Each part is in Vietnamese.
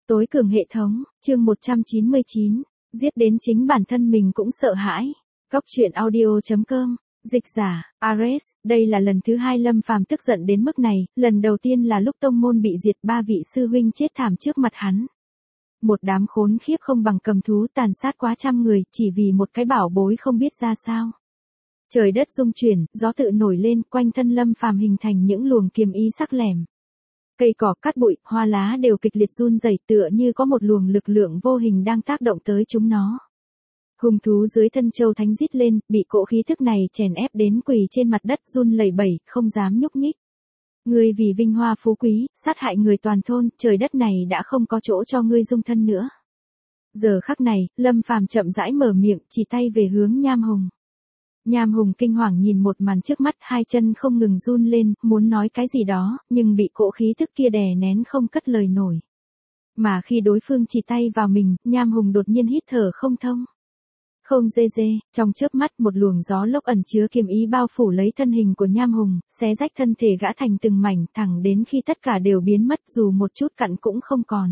Tối cường hệ thống, chương 199, giết đến chính bản thân mình cũng sợ hãi. Góc truyện audio.com, dịch giả, Ares, đây là lần thứ hai Lâm Phàm tức giận đến mức này, lần đầu tiên là lúc tông môn bị diệt, 3 vị sư huynh chết thảm trước mặt hắn. Một đám khốn khiếp không bằng cầm thú tàn sát quá trăm người, chỉ vì một cái bảo bối không biết ra sao. Trời đất rung chuyển, gió tự nổi lên, quanh thân Lâm Phàm hình thành những luồng kiếm ý sắc lẻm. Cây cỏ, cát bụi, hoa lá đều kịch liệt run rẩy, tựa như có một luồng lực lượng vô hình đang tác động tới chúng nó. Hung thú dưới thân Châu Thánh rít lên, bị cỗ khí thức này chèn ép đến quỳ trên mặt đất run lẩy bẩy, không dám nhúc nhích. Ngươi vì vinh hoa phú quý, sát hại người toàn thôn, trời đất này đã không có chỗ cho ngươi dung thân nữa. Giờ khắc này, Lâm Phàm chậm rãi mở miệng, chỉ tay về hướng Nham Hùng. Nham Hùng kinh hoàng nhìn một màn trước mắt, hai chân không ngừng run lên, muốn nói cái gì đó, nhưng bị cỗ khí thức kia đè nén không cất lời nổi. Mà khi đối phương chỉ tay vào mình, Nham Hùng đột nhiên hít thở không thông. Không dê dê, trong chớp mắt một luồng gió lốc ẩn chứa kiếm ý bao phủ lấy thân hình của Nham Hùng, xé rách thân thể gã thành từng mảnh, thẳng đến khi tất cả đều biến mất, dù một chút cặn cũng không còn.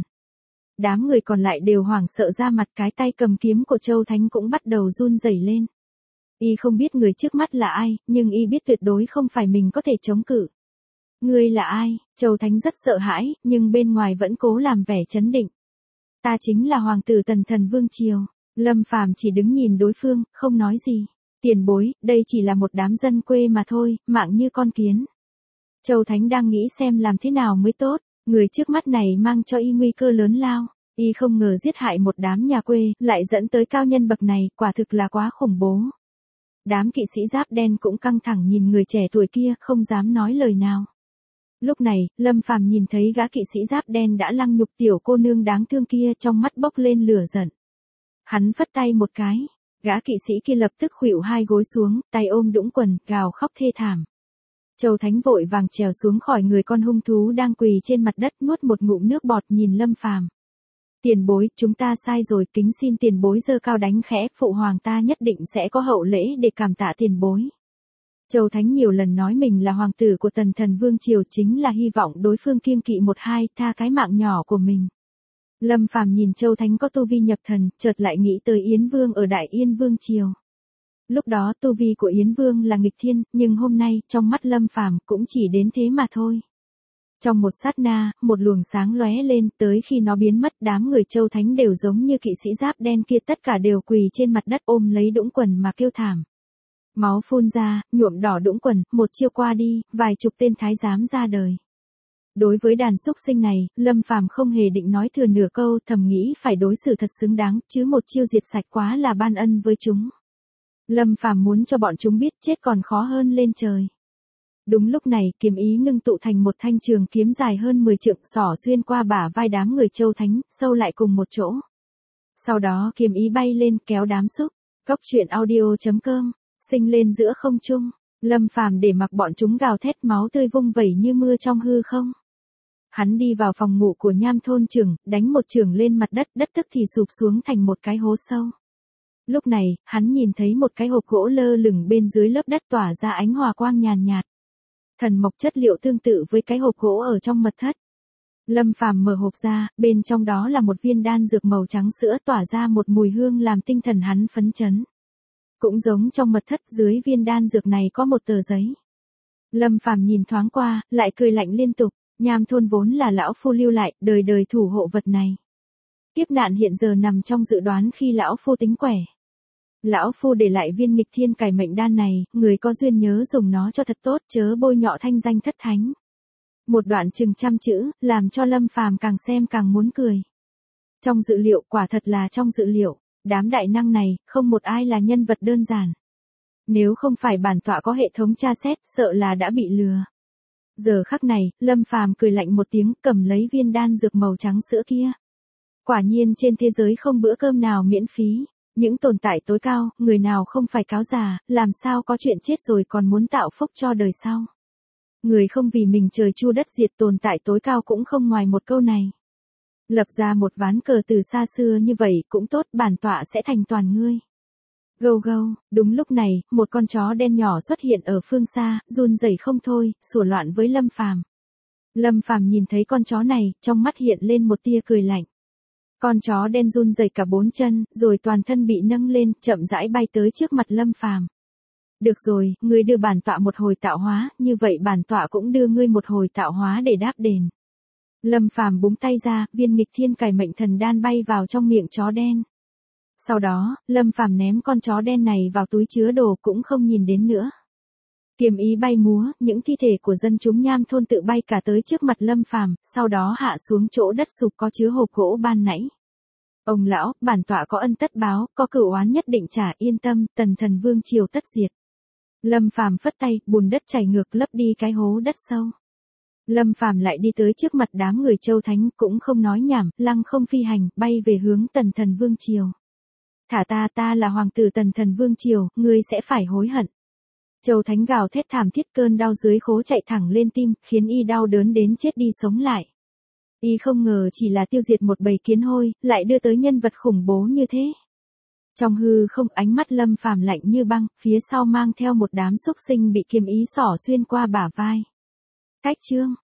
Đám người còn lại đều hoảng sợ ra mặt, cái tay cầm kiếm của Châu Thánh cũng bắt đầu run rẩy lên. Y không biết người trước mắt là ai, nhưng y biết tuyệt đối không phải mình có thể chống cự. Ngươi là ai? Châu Thánh rất sợ hãi, nhưng bên ngoài vẫn cố làm vẻ trấn định. Ta chính là hoàng tử Tần Thần Vương Triều. Lâm Phàm chỉ đứng nhìn đối phương, không nói gì. Tiền bối, đây chỉ là một đám dân quê mà thôi, mạng như con kiến. Châu Thánh đang nghĩ xem làm thế nào mới tốt, người trước mắt này mang cho y nguy cơ lớn lao. Y không ngờ giết hại một đám nhà quê, lại dẫn tới cao nhân bậc này, quả thực là quá khủng bố. Đám kỵ sĩ giáp đen cũng căng thẳng nhìn người trẻ tuổi kia, không dám nói lời nào. Lúc này, Lâm Phàm nhìn thấy gã kỵ sĩ giáp đen đã lăng nhục tiểu cô nương đáng thương kia, trong mắt bốc lên lửa giận. Hắn phất tay một cái, gã kỵ sĩ kia lập tức khuỵu hai gối xuống, tay ôm đũng quần, gào khóc thê thảm. Châu Thánh vội vàng trèo xuống khỏi người con hung thú đang quỳ trên mặt đất, nuốt một ngụm nước bọt nhìn Lâm Phàm. Tiền bối, chúng ta sai rồi, kính xin tiền bối giơ cao đánh khẽ, phụ hoàng ta nhất định sẽ có hậu lễ để cảm tạ tiền bối. Châu Thánh nhiều lần nói mình là hoàng tử của Tần Thần Vương Triều, chính là hy vọng đối phương kiêng kỵ một hai, tha cái mạng nhỏ của mình. Lâm Phàm nhìn Châu Thánh có tu vi nhập thần, chợt lại nghĩ tới Yến Vương ở Đại Yên Vương Triều. Lúc đó tu vi của Yến Vương là nghịch thiên, nhưng hôm nay, trong mắt Lâm Phàm cũng chỉ đến thế mà thôi. Trong một sát na, một luồng sáng lóe lên, tới khi nó biến mất, đám người Châu Thánh đều giống như kỵ sĩ giáp đen kia, tất cả đều quỳ trên mặt đất ôm lấy đũng quần mà kêu thảm. Máu phun ra, nhuộm đỏ đũng quần, một chiêu qua đi, vài chục tên thái giám ra đời. Đối với đàn súc sinh này, Lâm Phàm không hề định nói thừa nửa câu, thầm nghĩ phải đối xử thật xứng đáng, chứ một chiêu diệt sạch quá là ban ân với chúng. Lâm Phàm muốn cho bọn chúng biết chết còn khó hơn lên trời. Đúng lúc này, kiếm ý ngưng tụ thành một thanh trường kiếm dài hơn 10 trượng, xỏ xuyên qua bả vai đám người Châu Thánh, sâu lại cùng một chỗ. Sau đó kiếm ý bay lên kéo đám súc. Góc truyện audio.com, sinh lên giữa không trung. Lâm Phàm để mặc bọn chúng gào thét, máu tươi vung vẩy như mưa trong hư không. Hắn đi vào phòng ngủ của Nham thôn trưởng, đánh một chưởng lên mặt đất, đất tức thì sụp xuống thành một cái hố sâu. Lúc này, hắn nhìn thấy một cái hộp gỗ lơ lửng bên dưới lớp đất tỏa ra ánh hòa quang nhàn nhạt. Thần mộc chất liệu tương tự với cái hộp gỗ ở trong mật thất. Lâm Phàm mở hộp ra, bên trong đó là một viên đan dược màu trắng sữa tỏa ra một mùi hương làm tinh thần hắn phấn chấn. Cũng giống trong mật thất, dưới viên đan dược này có một tờ giấy. Lâm Phàm nhìn thoáng qua, lại cười lạnh liên tục. Nham thôn vốn là lão phu lưu lại, đời đời thủ hộ vật này. Kiếp nạn hiện giờ nằm trong dự đoán khi lão phu tính quẻ. Lão phu để lại viên nghịch thiên cải mệnh đan này, người có duyên nhớ dùng nó cho thật tốt, chớ bôi nhọ thanh danh thất thánh. Một đoạn chừng 100 chữ, làm cho Lâm Phàm càng xem càng muốn cười. Trong dự liệu, quả thật là trong dự liệu, đám đại năng này, không một ai là nhân vật đơn giản. Nếu không phải bản tọa có hệ thống tra xét, sợ là đã bị lừa. Giờ khắc này, Lâm Phàm cười lạnh một tiếng, cầm lấy viên đan dược màu trắng sữa kia. Quả nhiên trên thế giới không bữa cơm nào miễn phí. Những tồn tại tối cao, người nào không phải cáo già, làm sao có chuyện chết rồi còn muốn tạo phúc cho đời sau. Người không vì mình trời chu đất diệt, tồn tại tối cao cũng không ngoài một câu này. Lập ra một ván cờ từ xa xưa như vậy cũng tốt, bản tọa sẽ thành toàn ngươi. Gâu gâu, đúng lúc này, một con chó đen nhỏ xuất hiện ở phương xa, run rẩy không thôi, sủa loạn với Lâm Phàm. Lâm Phàm nhìn thấy con chó này, trong mắt hiện lên một tia cười lạnh. Con chó đen run rẩy cả bốn chân, rồi toàn thân bị nâng lên, chậm rãi bay tới trước mặt Lâm Phàm. Được rồi, ngươi đưa bản tọa một hồi tạo hóa, như vậy bản tọa cũng đưa ngươi một hồi tạo hóa để đáp đền. Lâm Phàm búng tay ra, viên nghịch thiên cải mệnh thần đan bay vào trong miệng chó đen. Sau đó, Lâm Phàm ném con chó đen này vào túi chứa đồ cũng không nhìn đến nữa. Kiếm ý bay múa, những thi thể của dân chúng Nham thôn tự bay cả tới trước mặt Lâm Phàm, sau đó hạ xuống chỗ đất sụp có chứa hộp gỗ ban nãy. Ông lão, bản tọa có ân tất báo, có cửu oán nhất định trả, yên tâm, Tần Thần Vương triều tất diệt. Lâm Phàm phất tay, bùn đất chảy ngược lấp đi cái hố đất sâu. Lâm Phàm lại đi tới trước mặt đám người Châu Thánh, cũng không nói nhảm, lăng không phi hành, bay về hướng Tần Thần Vương triều. Thả ta là hoàng tử Tần Thần Vương triều, ngươi sẽ phải hối hận. Châu Thánh gào thét thảm thiết, cơn đau dưới khố chạy thẳng lên tim, khiến y đau đớn đến chết đi sống lại. Y không ngờ chỉ là tiêu diệt một bầy kiến hôi, lại đưa tới nhân vật khủng bố như thế. Trong hư không, ánh mắt Lâm Phàm lạnh như băng, phía sau mang theo một đám súc sinh bị kiếm ý xỏ xuyên qua bả vai. Cách chương